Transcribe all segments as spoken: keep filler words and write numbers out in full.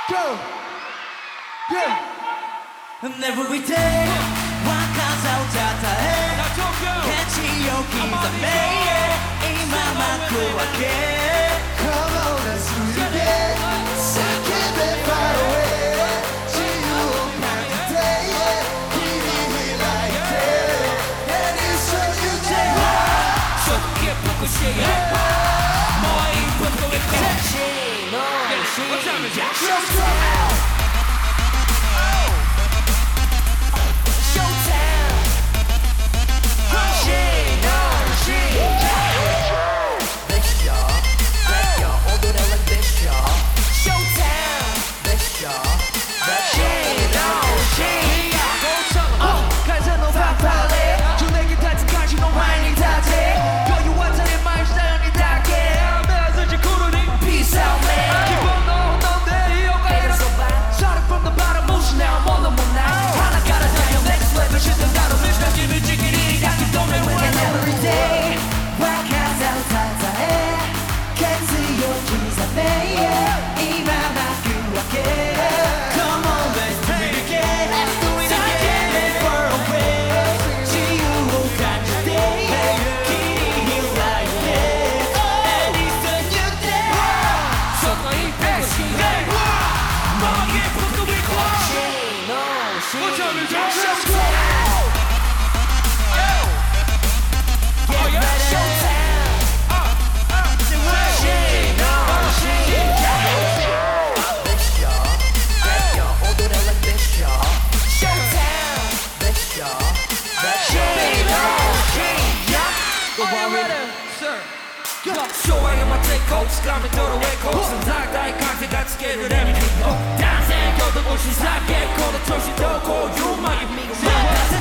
go, yeah. And every day 若さをたたえケチを刻め今幕開け Come on, let's do it again. Second and far away. 自由を感じて、切り開いて And it's what you take. ちょっと一服しようもう一服といこうセクシーのシーン 昭和山抵抗掴めとるエコー大大風がつけるレミディー男性京都越し酒この調子どこうまい任せて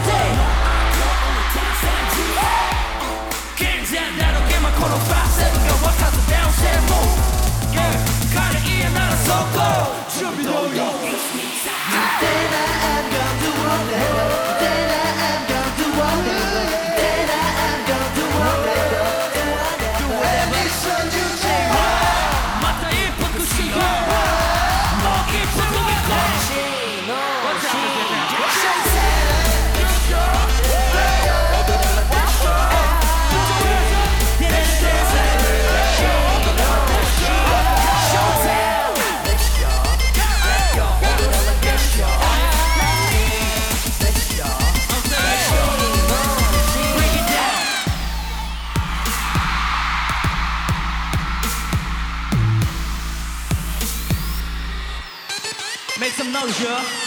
健全だろけまこのファッセルが分かずダウンセルも彼嫌ならそこ準備どうよ Then I am gonna do whatever. Then I am gonna do whatever. Then I am gonna do whatever. Do whatever. And it's what you take. また一服しようもう一服行こう Make some noise, y'all.